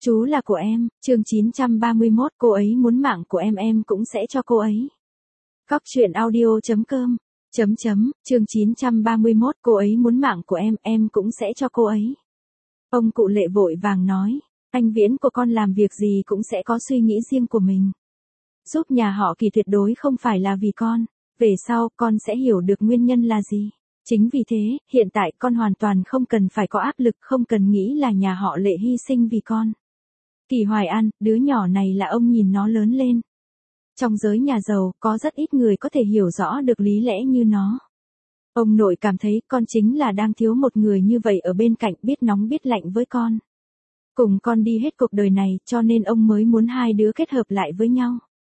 Chú là của em, chương 931, cô ấy muốn mạng của em cũng sẽ cho cô ấy. Góc truyện audio.com chương 931, cô ấy muốn mạng của em cũng sẽ cho cô ấy. Ông cụ Lệ vội vàng nói, anh Viễn của con làm việc gì cũng sẽ có suy nghĩ riêng của mình. Giúp nhà họ Kỳ tuyệt đối không phải là vì con, về sau con sẽ hiểu được nguyên nhân là gì. Chính vì thế, hiện tại con hoàn toàn không cần phải có áp lực, không cần nghĩ là nhà họ Lệ hy sinh vì con. Kỳ Hoài An, đứa nhỏ này là ông nhìn nó lớn lên. Trong giới nhà giàu, có rất ít người có thể hiểu rõ được lý lẽ như nó. Ông nội cảm thấy con chính là đang thiếu một người như vậy ở bên cạnh, biết nóng biết lạnh với con. Cùng con đi hết cuộc đời này, cho nên ông mới muốn hai đứa kết hợp lại với nhau.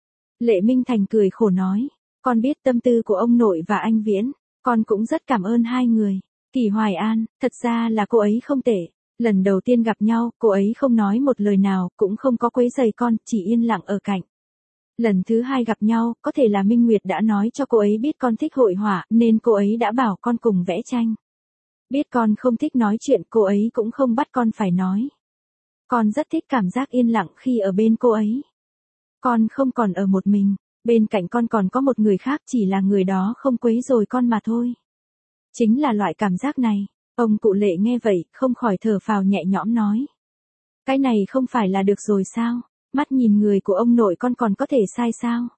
Lệ Minh Thành cười khổ nói, con biết tâm tư của ông nội và anh Viễn, con cũng rất cảm ơn hai người. Kỳ Hoài An, thật ra là cô ấy không tệ. Lần đầu tiên gặp nhau, cô ấy không nói một lời nào, cũng không có quấy rầy con, chỉ yên lặng ở cạnh. Lần thứ hai gặp nhau, có thể là Minh Nguyệt đã nói cho cô ấy biết con thích hội họa, nên cô ấy đã bảo con cùng vẽ tranh. Biết con không thích nói chuyện, cô ấy cũng không bắt con phải nói. Con rất thích cảm giác yên lặng khi ở bên cô ấy. Con không còn ở một mình, bên cạnh con còn có một người khác, chỉ là người đó không quấy rầy con mà thôi. Chính là loại cảm giác này. Ông cụ Lệ nghe vậy, không khỏi thở phào nhẹ nhõm nói. Cái này không phải là được rồi sao? Mắt nhìn người của ông nội con còn có thể sai sao?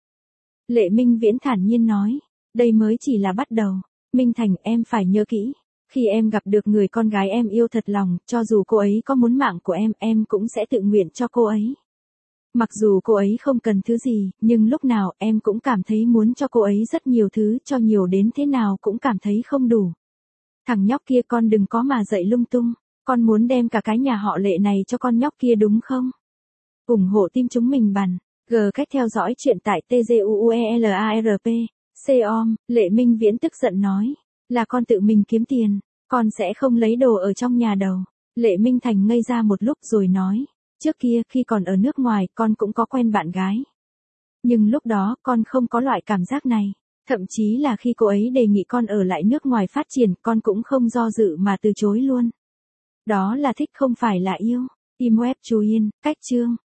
Lệ Minh Viễn thản nhiên nói. Đây mới chỉ là bắt đầu. Minh Thành, em phải nhớ kỹ. Khi em gặp được người con gái em yêu thật lòng, cho dù cô ấy có muốn mạng của em cũng sẽ tự nguyện cho cô ấy. Mặc dù cô ấy không cần thứ gì, nhưng lúc nào em cũng cảm thấy muốn cho cô ấy rất nhiều thứ, cho nhiều đến thế nào cũng cảm thấy không đủ. Thằng nhóc kia con đừng có mà dạy lung tung, con muốn đem cả cái nhà họ Lệ này cho con nhóc kia đúng không? Ủng hộ team chúng mình bằng cách theo dõi chuyện tại tguelarp.com. Lệ Minh Viễn tức giận nói, là con tự mình kiếm tiền, con sẽ không lấy đồ ở trong nhà đâu. Lệ Minh Thành ngây ra một lúc rồi nói, trước kia khi còn ở nước ngoài con cũng có quen bạn gái. Nhưng lúc đó con không có loại cảm giác này. Thậm chí là khi cô ấy đề nghị con ở lại nước ngoài phát triển, con cũng không do dự mà từ chối luôn. Đó là thích không phải là yêu. Team web Chu Yên, cách chương.